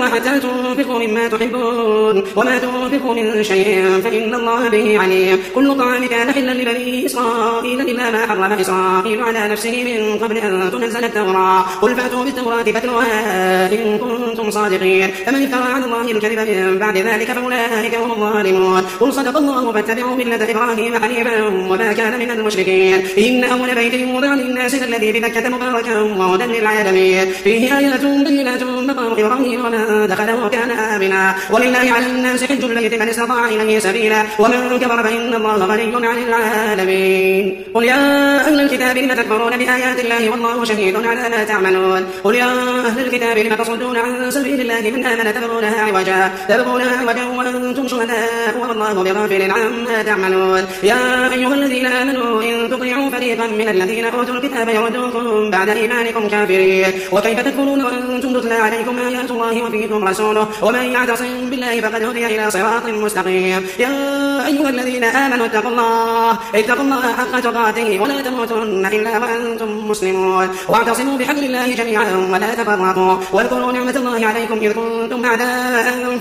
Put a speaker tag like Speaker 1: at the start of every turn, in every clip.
Speaker 1: حتى تنفقوا مما تحبون وما تنفقوا من شيء فإن الله به عليم. كل طعام كان حلا لبني إسرائيل إلا ما حرم إسرائيل على نفسه من قبل أن تنزل التوراة قل فأتوا بالتوراة فاتلوها إن كنتم صادقين. فمن افترى على الله الكذب من بعد ذلك فأولئك هم الظالمون. قل صدق الله فاتبعوا ملة إبراهيم حنيفا وما كان من المشركين. إن أول بيت وضع للناس الذي ببكة مباركا وهدى للعالمين فيه آيات بينات مقام إبراهيم ومن دخله كان آمنا. ولله على الناس حج البيت من استطاع إليه سبيلا ومن كفر فإن الله غني عن العالمين. قل يا أهل الكتاب لم تكفرون بآيات الله والله شهيد على ما تعملون. قل يا أهل الكتاب لم تصدون عن سبيل الله من آمن تبغونها عوجا وأنتم شهداء والله بغافل عما تعملون. يا أيها الذين آمنوا إن تطيعوا فريقا من الذين أوتوا الكتاب يردوكم بعد إيمانكم كافرين وكيف تكفرون وأنتم تتلى عليكم آيات الله وفيكم رسوله ومن يعتصم بالله فقد هدي إلى صراط مستقيم. يا أيها الذين آمنوا اتقوا الله حق تقاته ولا تموتن إلا وأنتم مسلمون واعتصموا بحبل الله جميعا ولا تفرقوا واذكروا نعمة الله عليكم إذ كنتم أعداء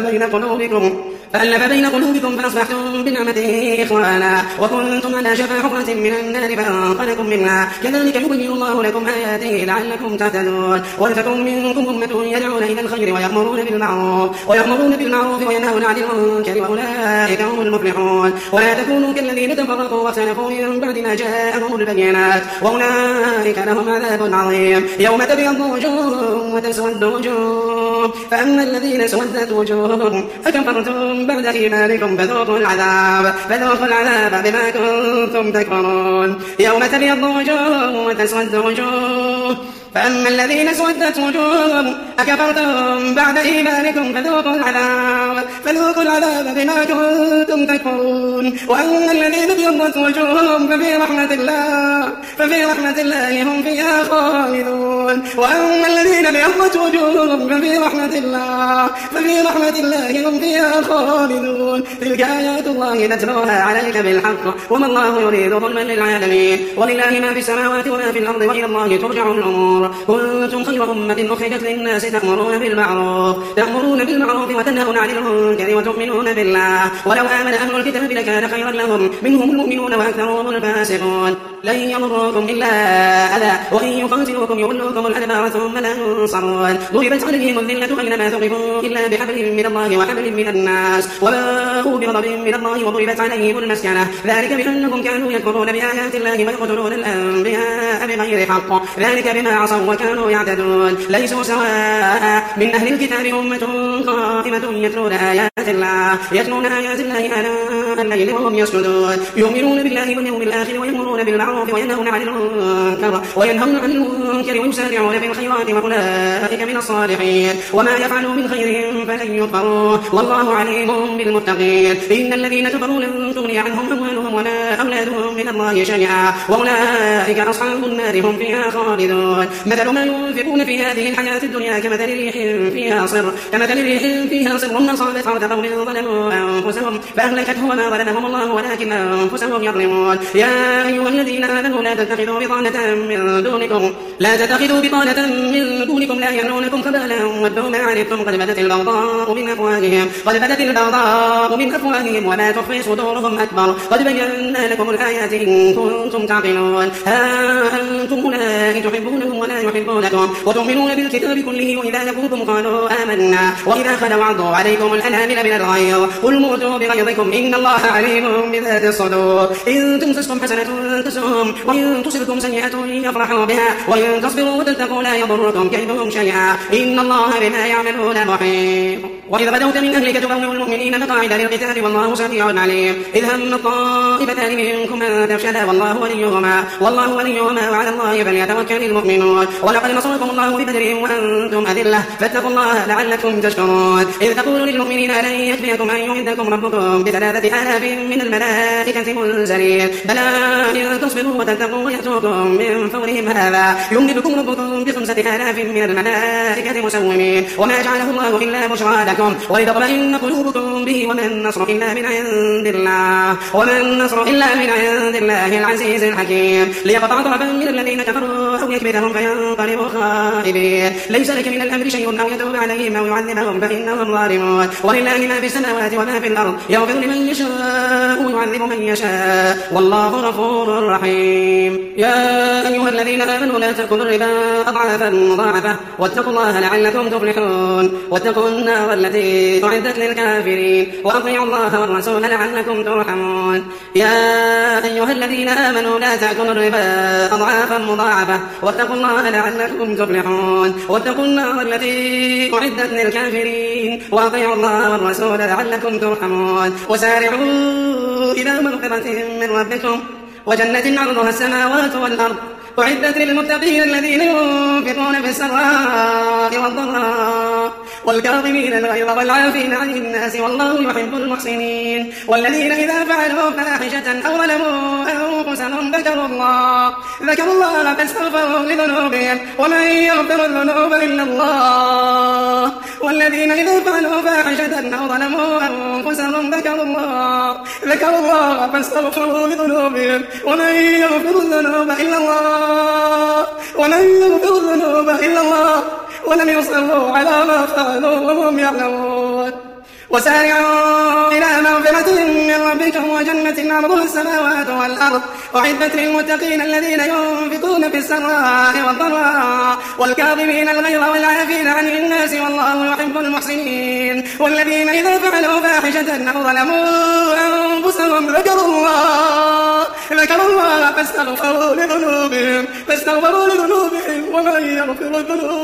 Speaker 1: فألف بين قلوبكم فأصبحتم بنعمته إخوانا وكنتم على شفا حفرة من النار فأنقذكم منها كذلك يبين الله لكم آياته لعلكم تهتدون. ولتكن منكم أمة يدعون إلى الخير ويأمرون بالمعروف وينهون عن المنكر وأولئك هم المفلحون. ولا تكونوا كالذين تفرقوا واختلفوا من بعد ما جاءهم البينات وأولئك لهم عذاب عظيم. يوم تبيض وجوه وتسود وجوه فأما الذين اسودت وجوههم أكفرتم بعد إيمانكم فذوقوا العذاب بما كنتم تكفرون. يوم تبيض وجوه وتسود وجوه فأما الذين اسودت وجوههم أكفرتم بعد إيمانكم فذوقوا العذاب بما كنتم تكفرون. وأما الذين ابيضت وجوههم ففي رحمة الله هم فيها خالدون. وأما الذين ابيضت وجوههم ففي رحمة الله هم فيها خالدون. تلك آيات الله نتلوها عليك بالحق وما الله يريد ظلما للعالمين. ولله ما في السماوات وما في الأرض وإلى الله ترجع الأمور. كنتم خير أمة أخرجت للناس تأمرون بالمعروف وتنهون عن المنكر وتؤمنون بالله ولو آمن أهل الكتاب لكان خيرا لهم منهم المؤمنون وأكثرهم الفاسقون. لن يضروكم إلا أذى وإن يقاتلوكم يولوكم الأدبار ثم لا ينصرون. ضربت عليهم الذلة أينما ثقفوا إلا بحبل من الله وحبل من الناس وباءوا بغضب من الله وضربت عليهم المسكنة ذلك بأنهم كانوا يكفرون بآيات الله ويقتلون الأنبياء بغير حق ذلك بما عصوا وكانوا يعتدون. ليسوا سواء من أهل الكتاب أمة قائمة يتلون آيات الله آناء الليل وهم يسجدون يؤمنون بالله واليوم الآخر ويأمرون بالمعروف وينهون عن المنكر ويسارعون في الخيرات وأولئك من الصالحين. وما يفعلوا من خير فلن يكفروه والله عليم بالمتقين. إن الذين كفروا لن تغني عنهم أموالهم ولا أولادهم من الله شيئا وأولئك أصحاب النار هم فيها خالدون. مثل ما ينفقون في هذه الحياة الدنيا كمثل ريح فيها صر أصابت حرث قوم ظلموا أنفسهم فأهلكته وما ظلمهم الله ولكن أنفسهم يظلمون. يا أيها الذين آمنوا لا تتخذوا بطانة من دونكم لا يألونكم خبالا ودوا ما عنتم قد بدت البغضاء من أفواههم وما تخفي صدورهم أكبر قد بينا لكم الآيات إن كنتم تعقلون. ها أنتم أولئك تحبونهم ولا يحبونكم وتؤمنون بالكتاب كله وإذا لقوكم قالوا آمنا وإذا خلوا عضوا عليكم الأنامل من الغيظ قل موتوا بغيظكم إن الله عليم بذات الصدور. إن تمسسكم حسنة تسؤهم وإن تصبكم سيئة يفرحوا بها وإن تصبروا وتتقوا لا يضركم كيدهم شيئا إن الله بما يعملون محيط. وإذا غدوت من أهلك تبوئ المؤمنين مقاعد للقتال والله سميع عليم. إذ هم الطائفتان منكم أن تفشلا والله وليهما وعلى الله فليتوكل المؤمنون. ولقد نصركم الله ببدر وأنتم أذلة فاتقوا الله لعلكم تشكرون. إذ تقول للمؤمنين لن يكفيكم أن يمدكم ربكم ب3,000 من الملائكة منزلين بلى إن تصبروا وتتقوا ويأتوكم من فورهم هذا يمدكم ربكم ب5,000 من الملائكة مسومين وما جعله الله إلا بشرى لكم لكم ولتطمئن قلوبكم به وما النصر إلا من عند الله العزيز الحكيم ليقطع طرفا من الذين كفروا أو يكبتهم فينقلبوا خائبين ليس لك من الأمر شيء أو يتوب عليهم أو يعذبهم فإنهم ظالمون ولله ما في السماوات وما في الأرض يغفر لمن يشاء ويعذب من يشاء والله غفور رحيم. يا أيها الذين آمنوا لا تأكلوا الربا أضعافا مضاعفة واتقوا الله لعلكم تفلحون واتقوا النار التي أعدت للكافرين وأطيعوا الله والرسول لعلكم ترحمون. يا أيها الذين آمنوا لا تأكلوا الربا أضعافا مضاعفة واتقوا الله لعلكم تفلحون واتقوا النار التي أعدت للكافرين وأطيعوا الله والرسول لعلكم ترحمون. وسارعوا إلى مغفرة من ربكم وجنة عرضها السماوات والأرض أعدت للمتقين الذين ينفقون في السراء والضراء والكاظمين الغيظ والعافين عن الناس والله يحب المحسنين. والذين إذا فعلوا فاحشة أو ظلموا أنفسهم ذكروا الله فاستغفروا لذنوبهم ومن يغفر الذنوب إلا الله. والذين إذا فعلوا فاحشة أو ظلموا أنفسهم ذكروا الله فاستغفروا لذنوبهم ومن يغفر الذنوب إلا الله ولم يصروا على ما فعلوا وهم يعلمون. وسارعوا إلى مغفرة من ربكم وجنة عرضها السماوات والأرض أعدت للمتقين الذين ينفقون في السراء والضراء والكاظمين الغيظ والعافين عن الناس والله يحب المحسنين. والذين إذا فعلوا فاحشة أو ظلموا أنفسهم ذكروا الله فاستغفروا لذنوبهم ومن يغفر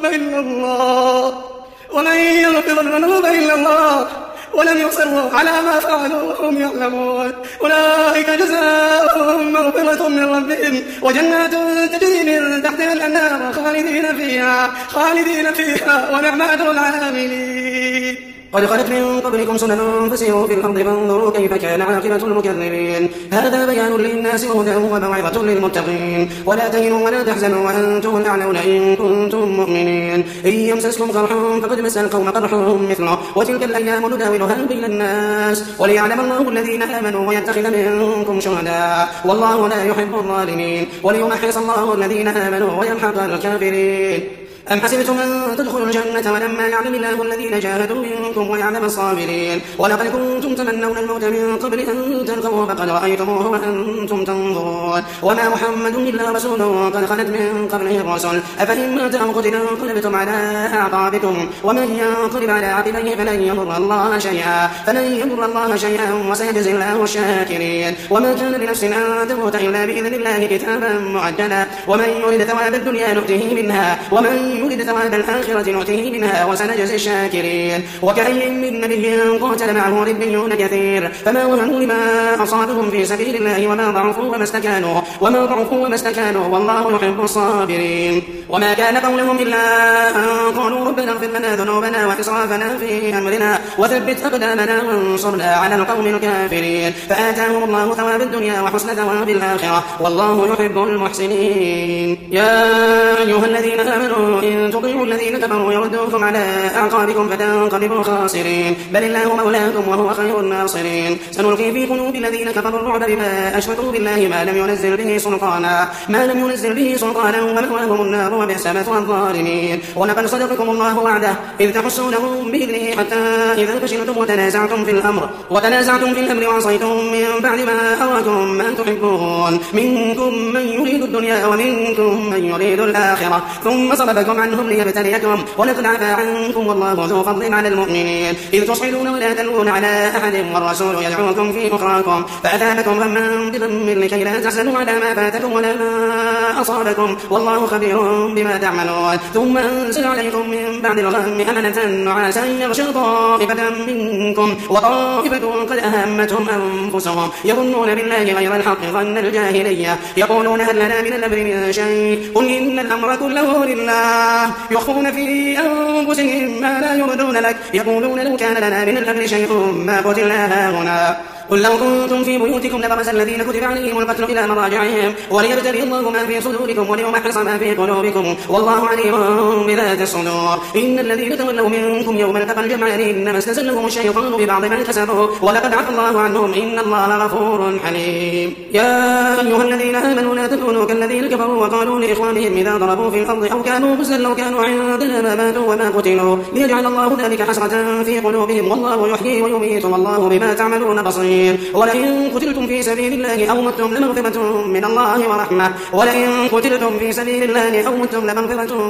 Speaker 1: الذنوب إلا الله ولم يصروا على ما فعلوا وهم يعلمون. أولئك جزاؤهم مغفرة من ربهم وجنات تجري من تحتها الأنهار خالدين فيها ونعم أجر العاملين. قد خلت من قبلكم سنن فسيروا في الأرض فانظروا كيف كان عاقبة المكذبين. هذا بيان للناس وهدى وموعظة للمتقين. ولا تهنوا ولا تحزنوا وأنتم الأعلون إن كنتم مؤمنين. إن يمسسكم قرح فقد مس القوم قرح مثله وتلك الأيام نداولها بين الناس وليعلم الله الذين آمنوا ويتخذ منكم شهداء والله لا يحب الظالمين وليمحص الله الذين آمنوا ويمحق الكافرين. أم حسبتم أن تدخلوا الجنة ولما يعلم الله الذين جاهدوا منكم ويعلم الصابرين ولقد كنتم تمنون الموت من قبل أن تلقوه فقد رأيتموه وأنتم تنظرون. وما محمد إلا رسول قد خلت من قبله الرسل أفإن مات أو قتل انقلبتم على أعقابكم ومن ينقلب على عقبيه فلن يضر الله شيئا وسيجزي الله الشاكرين. وما كان لنفس أن تموت إلا بإذن الله كتابا معجلا ومن يريد ثواب الدنيا نؤته منها ومن يريد ثواب الآخرة نؤته منها وسنجزي الشاكرين. وكأي من نبي قاتل معه ربيون كثير فما وهنوا لما أصابهم في سبيل الله وما ضعفوا وما استكانوا والله يحب الصابرين. وما كان قولهم إلا أن قالوا ربنا اغفر لنا ذنوبنا وإسرافنا في أمرنا وثبت أقدامنا وانصرنا على القوم الكافرين. فآتاهم الله ثواب الدنيا وحسن ثواب الآخرة والله يحب المحسنين. يا أيها الذين آمنوا إن تطيعوا الذين كفروا يردوكم على أعقابكم فتنقلبوا خاسرين بل الله مولاكم وهو خير الناصرين. سنلقي في قلوب الذين كفروا الرعب بما أشركوا بالله ما لم ينزل به سلطانا ومأواهم النار وبئس مثوى الظالمين. ولقد صدقكم الله وعده إذ تحسونهم بإذنه حتى إذا فشلتم وتنازعتم في الأمر وعصيتم من بعد ما أراكم ما تحبون منكم من يريد الدنيا ومنكم من يريد الآخرة ثم صرفكم عنهم ليبتليكم ولقد عفا عنكم والله ذو فضل على المؤمنين. إذ تصعدون ولا تلوون على أحد والرسول يدعوكم في أخراكم فأثابكم غما بغم لكي لا تحزنوا على ما فاتكم ولا ما أصابكم والله خبير بما تعملون. ثم أنزل عليكم من بعد الغم أمنة نعاسا يغشى طائفة منكم وطائفة قد أهمتهم أنفسهم يظنون بالله غير الحق ظن الجاهلية يقولون هل لنا من الأمر من شيء قل إن الأمر كله لله يخفون في أنفسهم ما لا يبدون لك يقولون لو كان لنا من الأمر شيء ما قتلنا هاهنا قل لو كنتم في بيوتكم لبرز الذين كتب عليهم القتل إلى مضاجعهم وليبتلي الله ما في صدوركم وليمحص ما في قلوبكم والله عليم بذات الصدور. إن الذين تولوا منكم يوم التقى الجمعان إنما استزلهم الشيطان ببعض ما كسبوا ولقد عفى الله عنهم إن الله غفور حليم. يا أيها الذين آمنوا لا تكونوا كالذين كفروا وقالوا لإخوانهم إذا ضربوا في الأرض أو كانوا غزا لو كانوا عندنا ما ماتوا وما قتلوا ليجعل الله ذلك حسرة في قلوبهم والله يحيي ويميت والله بما تعملون بصير. ولئن قتلتم في سبيل الله أو متم لمغفرة من الله ورحمة ولئن قتلتم في سبيل الله أو متم لمغفرة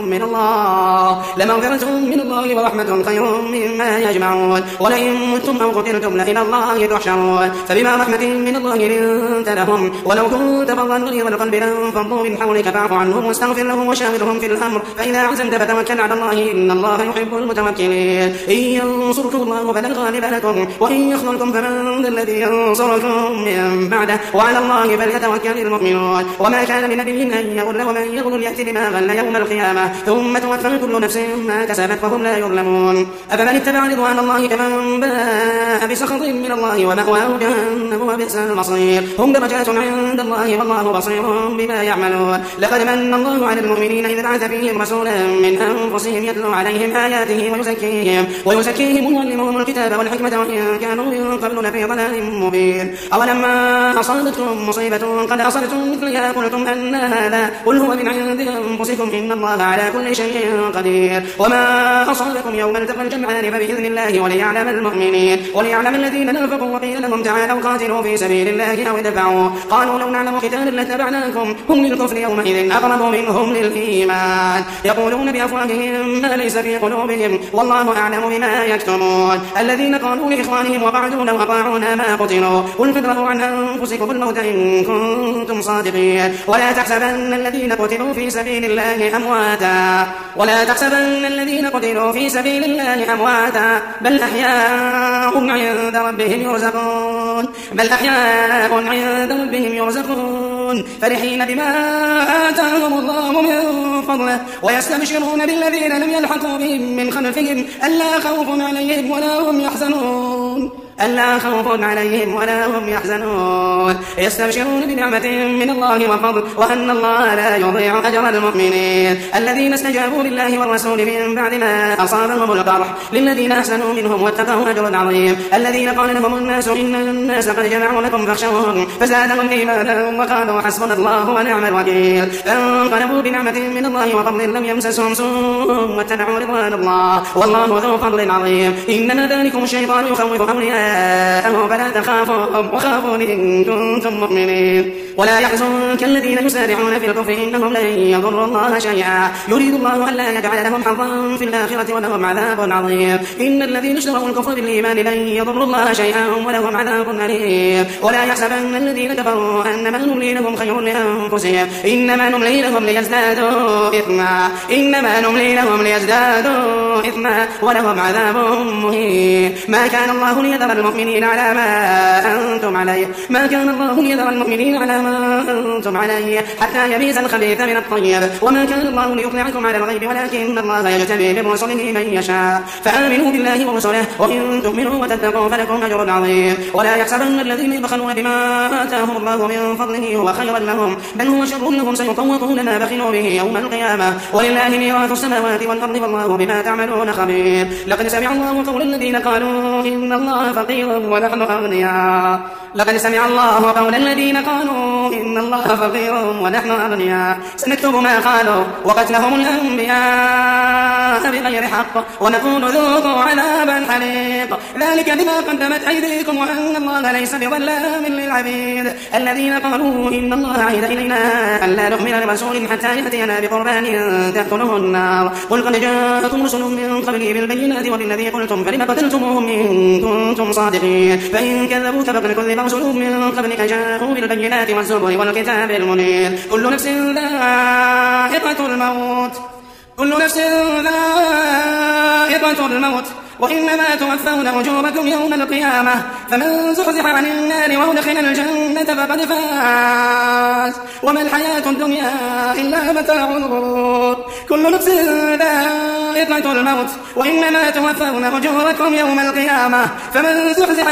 Speaker 1: من الله ورحمة خير مما يجمعون. ولئن متم أو قتلتم لإلى الله تحشرون. فبما رحمة من الله لنت لهم ولو كنت فظا غليظ القلب لانفضوا من حولك فاعف عنهم واستغفر لهم وشاورهم في الأمر فإذا عزمت فتوكل على الله إن الله يحب المتوكلين. إن ينصركم الله فلا غالب لكم وإن يخذلكم فمن ذا الذي ينصركم من بعده وعلى الله فليتوكل المؤمنون. وما كان لنبي أن يغل ومن يغل يأتي بما غل يوم القيامة ثم توفى كل نفس ما كسبت فهم لا يظلمون. أفمن اتبع رضوان الله كمن باء بسخط من الله ومأواه جهنم وبئس المصير. هم درجات عند الله والله بصير بما يعملون. لقد من الله على المؤمنين إذ بعث فيهم رسولا من أنفسهم يتلو عليهم آياته ويزكيهم ويعلمهم الكتاب والحكمة وإن كانوا من قبل لفي ضلال مبين. أولما أصابتكم مصيبة قد أصبتم مثلها قلتم أن هذا قل هو من عند أنفسكم إن الله على كل شيء قدير. وما أصابكم يوم التقى الجمعان فبإذن الله وليعلم المؤمنين وليعلم الذين نافقوا وقيل لهم تعالوا قاتلوا في سبيل الله أو ادفعوا قالوا لو نعلم قتالا لاتبعناكم هم للكفر يومئذ أقرب منهم للإيمان يقولون بأفواههم ما ليس في قلوبهم والله أعلم بما يكتمون. الذين قالوا لإخوانهم وقعدوا لو أطاعونا ما قتلوا قل فادرءوا عن أنفسكم الموت إن كنتم صادقين. ولا تحسبن الذين قتلوا في سبيل الله أمواتا بل أحياء عند ربهم يرزقون فرحين بما آتاهم الله من فضله ويستبشرون بالذين لم يلحقوا بهم من خلفهم ألا خوف عليهم ولا هم يحزنون يستبشرون بنعمة من الله وفضل وأن الله لا يضيع أجر المؤمنين. الذين استجابوا لله والرسول من بعد ما أصابهم القرح للذين أحسنوا منهم واتقوا أجر عظيم. الذين قال لهم الناس إن الناس قد جمعوا لكم فاخشوهم فزادهم إيمانا وقالوا حسبنا الله ونعم الوكيل. فانقلبوا بنعمة من الله وفضل لم يمسسهم سوء واتبعوا رضوان الله والله ذو فضل عظيم. إنما ذلكم الشيطان يخوف أولياءه فلا تخافوهم وخافون إن كنتم مؤمنين. ولا يحزنك الذين يسارعون في الكفر إنهم لن يضروا الله شيئا يريد الله ألا يجعل لهم حظا في الآخرة ولهم عذاب عظيم. إن الذين اشتروا الكفر بالإيمان لن يضروا الله شيئا ولهم عذاب أليم. ولا يحسبن الذين كفروا أنما نملي لهم خير لأنفسهم إنما نملي لهم ليزدادوا إثما ولهم عذاب مهين. ما كان الله ليذر المؤمنين على ما أنتم عليه حتى يميز الخبيث من الطيب وما كان الله ليطلعكم على الغيب ولكن الله يجتبي برسله من يشاء. فآمنوا بالله ورسله وإن تؤمنوا وتتقوا فلكم أجر عظيم. ولا يحسبن الذين يبخلون بما آتاهم الله من فضله هو خيرا لهم بل هو شر لهم سيطوقون ما بخلوا به يوم القيامة ولله ميراث السماوات والأرض والله بما تعملون خبير. لقد سمع الله قول الذين قالوا إن الله فقير ونحن أغنياء سنكتب ما قالوا وقتلهم الأنبياء بغير حق ونقول ذوقوا عذاب الحريق ذلك بما قدمت أيديكم وأن الله ليس بظلام للعبيد. الذين قالوا إن الله عهد إلينا ألا نؤمن لرسول حتى يأتينا بقربان تأكله النار قل قد جاءكم رسل من قبلي بالبينات وبالذي قلتم فلم قتلتموهم إن كنتم صادقين. فإن كذبوك فقد كذب رسل من قبلك جاءوا بالبينات والزبر والكتاب المنير. كل نفس ذائقة الموت وإنما توفون أجوركم يوم القيامة فمن زحزح عن النار وأدخل الجنة فقد فاز وما الحياة الدنيا إلا متاع الغرور. كل نفس ذائقة الموت وإنما توفون أجوركم يوم القيامة فمن زحزح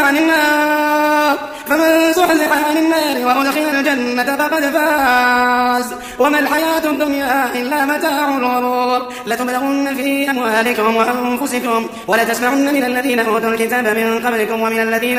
Speaker 1: عن النار وأدخل الجنة فقد فاز وما الحياة الدنيا إلا متاع الغرور لتبلغن في أموالكم وأنفسكم ولتسمعن من الذين أوتوا الكتاب من قبلكم ومن الذين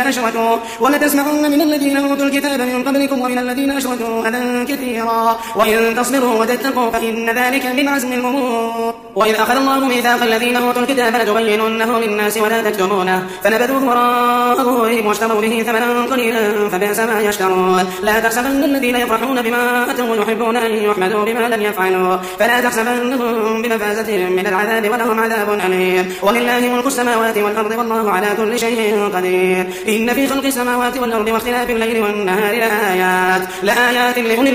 Speaker 1: أشركوا أذى كثيرا وإن تصبروا وتتقوا فإن ذلك من عزم الأمور وإذ أخذ الله ميثاق الذين أوتوا الكتاب لتبيننه للناس ولا تكتمونه فنبذوه وراء ظهورهم واشتروا به ثمنا قليلا فبئس ما يشترون لا تحسبن الذين يفرحون بما أتوا ويحبون أن يحمدوا بما لم يفعلوا فلا تحسبنهم بمفازة من العذاب ولهم عذاب أليم ولله ملك السماوات والأرض والله على كل شيء قدير إن في خلق السماوات والأرض واختلاف الليل والنهار لآيات لأولي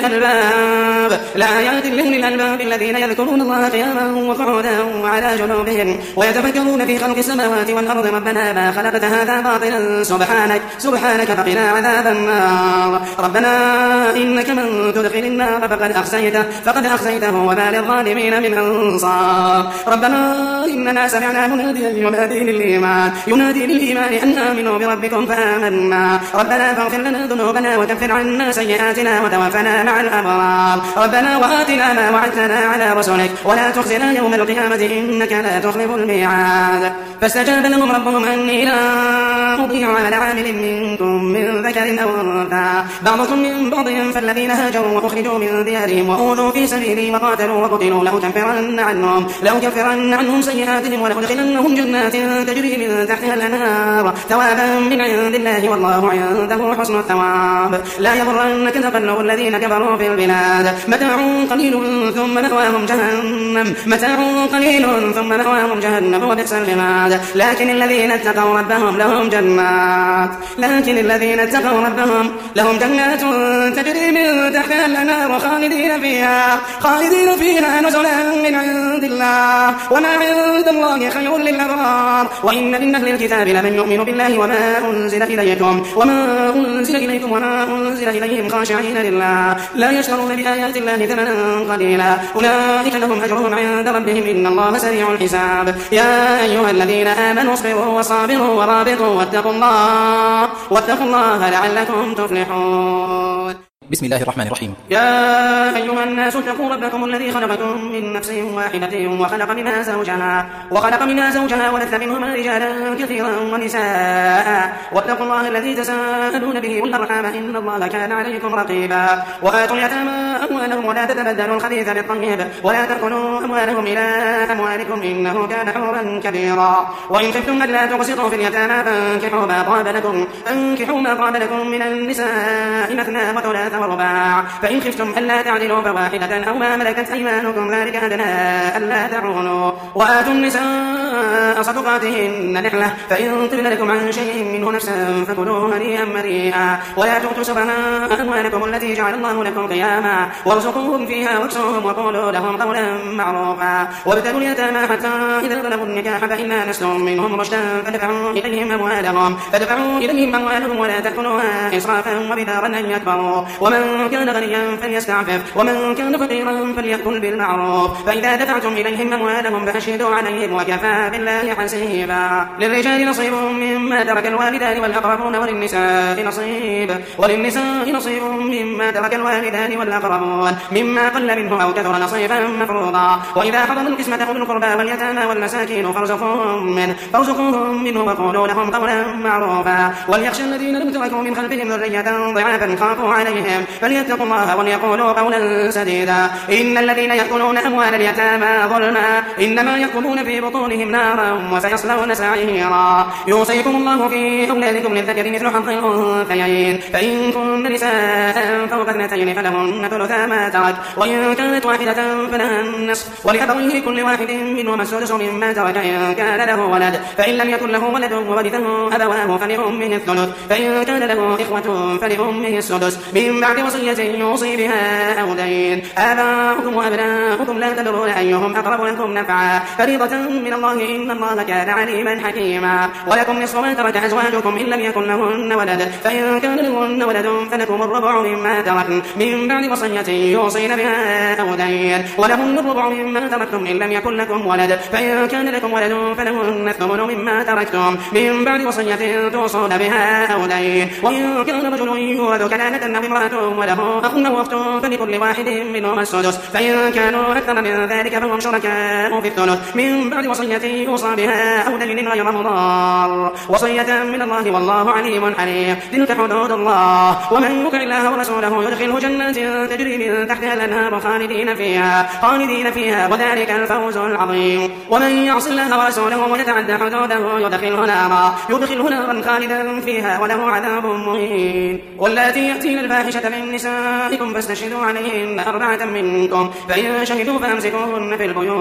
Speaker 1: الألباب الذين يذكرون الله قياما وقعودا وعلى جنوبهم ويتفكرون في خلق السماوات والأرض ربنا ما خلقت هذا باطلا سبحانك فقنا عذاب النار ربنا إنك من تدخل النار فقد أخزيته وما للظالمين من أنصار ربنا إننا سمعنا مناديا ينادي للإيمان أن آمنوا بربكم فآمنا ربنا فاغفر لنا ذنوبنا وكفر عنا سيئاتنا وتوفنا مع الأبرار ربنا وآتنا ما وعدتنا على رسلك ولا تخزنا يوم القيامة إنك لا تخلف الميعاد فاستجاب لهم ربهم أني لا أضيع عمل عامل منكم من ذكر أو أنثى بعضكم من بعض فالذين هاجروا وأخرجوا من ديارهم وأوذوا في سبيلي وقاتلوا وقتلوا لأكفرن عنهم سيئاتهم ولأدخلنهم جنات تجري من تحتها الأنهار ثوابا من عند الله والله عنده حسن الثواب لا يغرنك تقلب الذين كفروا في البلاد متاع قليل ثم مأواهم جهنم وبئس المهاد لكن الذين اتقوا ربهم لهم جنات تجري من تحتها الأنهار خالدين فيها نزلا من عند الله وما عند الله خير للأبرار وإن من أهل الكتاب لمن يؤمن بالله وما أنزل إليكم وما أنزل إليهم خاشعين لله لا يشترون بآيات الله ثمنا قليلا أولئك لهم أجرهم عند ربهم إن الله سريع الحساب يا أيها الذين آمنوا اصبروا وصابروا ورابطوا واتقوا الله لعلكم تفلحون
Speaker 2: بسم الله الرحمن الرحيم
Speaker 1: يا أيها الناس اتقوا ربكم الذي خلقكم من نفس واحدة وخلق منها زوجها وبث منهما رجالا كثيرا ونساء واتقوا الله الذي تساءلون به والأرحام إن الله كان عليكم رقيبا وآتوا اليتامى أموالهم ولا تتبدلوا الخبيث بالطيب ولا تأكلوا أموالهم إلى أموالكم إنه كان حورا كبيرا وإن خفتم ألا تقسطوا في اليتامى فانكحوا ما طاب لكم من النساء مثنى وثلاث ورباع فإن خفتم ألا تعدلوا فواحدة أو ما ملكت أيمانكم ذلك أدنى ألا تعولوا وآتوا النساء صدقاتهن نحلة فإن طبن لكم عن شيء منه نفسا فكلوه هنيئا مريئا ولا تؤتوا سفهاء أموالكم التي جعل الله لكم قياما وارزقوهم فيها واكسوهم وقولوا لهم قولا معروفا وابتلوا اليتامى حتى إذا بلغوا النكاح فإن آنستم منهم رشدا فدفعوا إليهم أموالهم ولا تأكلوها إسرافا وبدارا أن يكبروا ومن كان غنيا فليستعفف ومن كان فقيرا فليأكل بالمعروف فإذا دفعتم إليهم أموالهم فأشهدوا عليهم وكفى بالله حسيبا للرجال نصيب مما ترك الوالدان والأقربون وللنساء نصيب مما ترك الوالدان والأقربون مما قل منه أو كثر نصيبا مفروضا وإذا حضر القسمة أولو القربى واليتامى والمساكين فارزقوهم منه وقولوا لهم قولا معروفا وليخشى الذين لم تركوا من خلفهم ذرية ضعافا خافوا عليهم فليتقوا الله وليقولوا قولا سديدا إن الذين يأكلون أموال اليتامى ظلما إنما يأكلون في بطونهم نارا وسيصلون سعيرا يوصيكم الله في أولادكم للذكر مثل حظ الأنثيين فإن كن نساء فوق اثنتين فلهن ثلثا ما ترك وإن كانت واحدة فلها النصف ولأبويه كل واحد منهما السدس مما ترك إن كان له ولد فإن لم يكن له ولد وورثه أبواه فلأمه الثلث فإن كان له إخوة فلأمه السدس من بعد وصية يوصي بها أو دين آباؤكم وأبناؤكم لا تدرون أيهم أقرب لكم نفعا فريضة من الله الله إن الله كان عليما حكيما. ولكم نصف ما ترك أزواجكم إن لم يكن لهن ولد، فإن كان لهن ولد فلكم الربع مما تركن من بعد وصية يوصين بها أو دين، ولهن الربع مما تركتم إن لم يكن لكم ولد، فإن كان لكم ولد فلهن الثمن مما تركتم من بعد وصية توصون بها أو دين. وإن كان رجل يورث كلالة أو امرأة وله أخ أو أخت فلكل واحد منهما السدس، فإن كانوا أكثر من ذلك فهم شركاء في الثلث من بعد وصية يوصى بها أو دين غير مضار، وصية من الله والله عليم حليم. تلك حدود الله، ومن يطع الله ورسوله يدخله جنات تجري من تحتها الأنهار خالدين فيها وذلك الفوز العظيم. ومن يعص الله ورسوله ويتعدى حدوده يدخله نارا خالدا فيها وله عذاب مهين. واللاتي يأتين الفاحشة من نسائكم فاستشهدوا عليهن 4 منكم، فإن شهدوا فأمسكوهن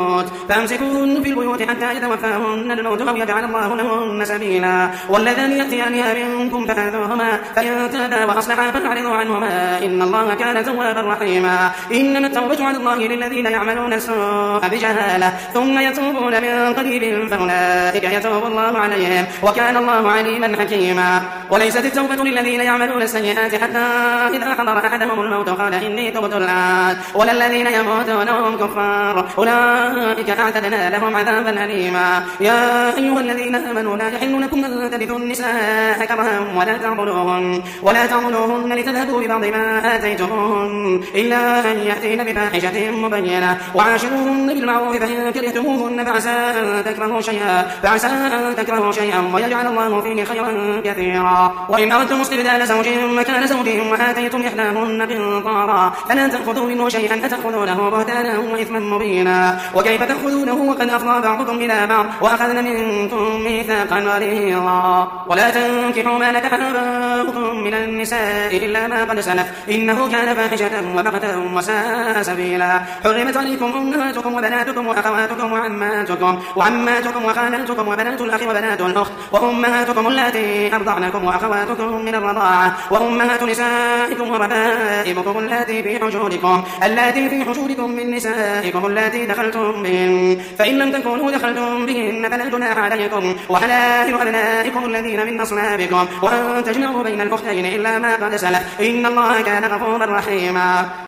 Speaker 1: في البيوت حتى يتوفاهن الموت أو يجعل الله لهن سبيلا. واللذان يأتيانها منكم فآذوهما، فإن تابا وأصلحا فأعرضوا عنهما إن الله كان توابا رحيما. إنما التوبة على الله للذين يعملون السوء بجهالة ثم يتوبون من قريب فأولئك يتوب الله عليهم وكان الله عليما حكيما. وليست التوبة للذين يعملون السيئات حتى إذا حضر أحدهم الموت قال إني تبت الآن، ولا الذين يموتون وهم كفار أولئك أعتدنا لهم عذابا أليما. يا أيها الذين آمنوا لا يحل لكم أن ترثوا النساء كرها ولا تعضلوهن لتذهبوا ببعض ما آتيتموهن إلا أن يأتين بفاحشة مبينة، وعاشروهن بالمعروف، فإن كرهتموهن فعسى أن تكرهوا شيئا ويجعل الله فيه خيرا كثيرا. وإن أردتم استبدال زوج مكان زوج وآتيتم إحداهن قنطارا فلا تأخذوا منه شيئا أتأخذونه بهتانا وإثما مبينا. وكيف تأخذونه وقد أفضى بعضكم إلى بعض وأخذن منكم ميثاقا غليظا. ولا تنكحوا ما نكح آباؤكم من النساء إلا ما قد سلف إنه كان فاحشة ومقتا وساء سبيلا. حرمت عليكم أمهاتكم وبناتكم وأخواتكم وعماتكم وخالاتكم وبنات الأخ وبنات الأخت وأمهاتكم اللاتي أرضعنكم وأخواتكم من الرضاعة وأمهات نسائكم وربائبكم اللاتي في حجوركم من نسائكم اللاتي دخلتم بهن، فإن لم تكونوا دخلتم بهن فلا جناح عليكم وحلائل أبنائكم الذين من أصلابكم وأن تجمعوا بين الأختين إلا ما قد سلف إن الله كان غفورا رحيما.